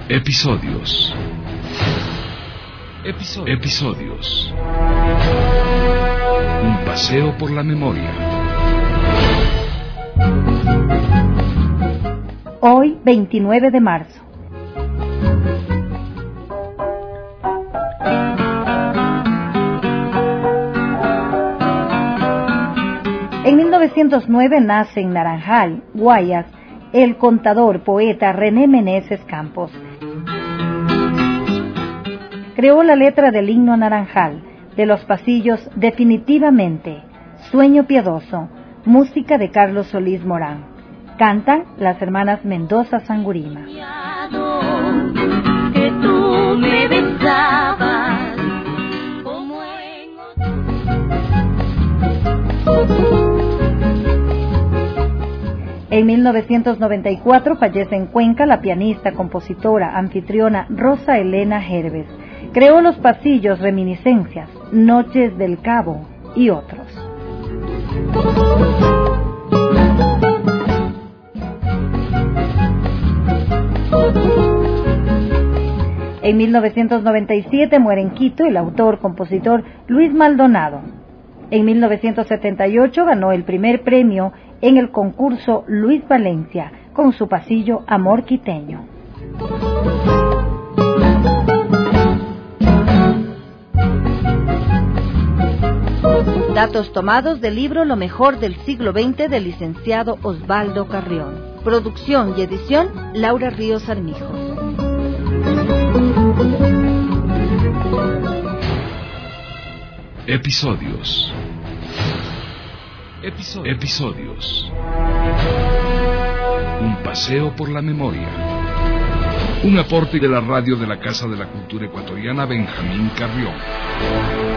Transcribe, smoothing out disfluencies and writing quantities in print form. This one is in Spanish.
Episodios. Un paseo por la memoria. Hoy, 29 de marzo. En 1909 nace en Naranjal, Guayas, el contador, poeta René Meneses Campos. Creó la letra del himno Naranjal, de los pasillos Definitivamente, Sueño Piadoso, música de Carlos Solís Morán. Cantan las hermanas Mendoza Sangurima. Que tú me besabas como En 1994 fallece en Cuenca la pianista, compositora, anfitriona Rosa Elena Herbes. Creó los pasillos Reminiscencias, Noches del Cabo y otros. En 1997 muere en Quito el autor, compositor Luis Maldonado. En 1978 ganó el primer premio en el concurso Luis Valencia con su pasillo Amor Quiteño. Datos tomados del libro Lo mejor del siglo XX del licenciado Osvaldo Carrión. Producción y edición Laura Ríos Armijo. Episodios. Un paseo por la memoria. Un aporte de la radio de la Casa de la Cultura Ecuatoriana Benjamín Carrión.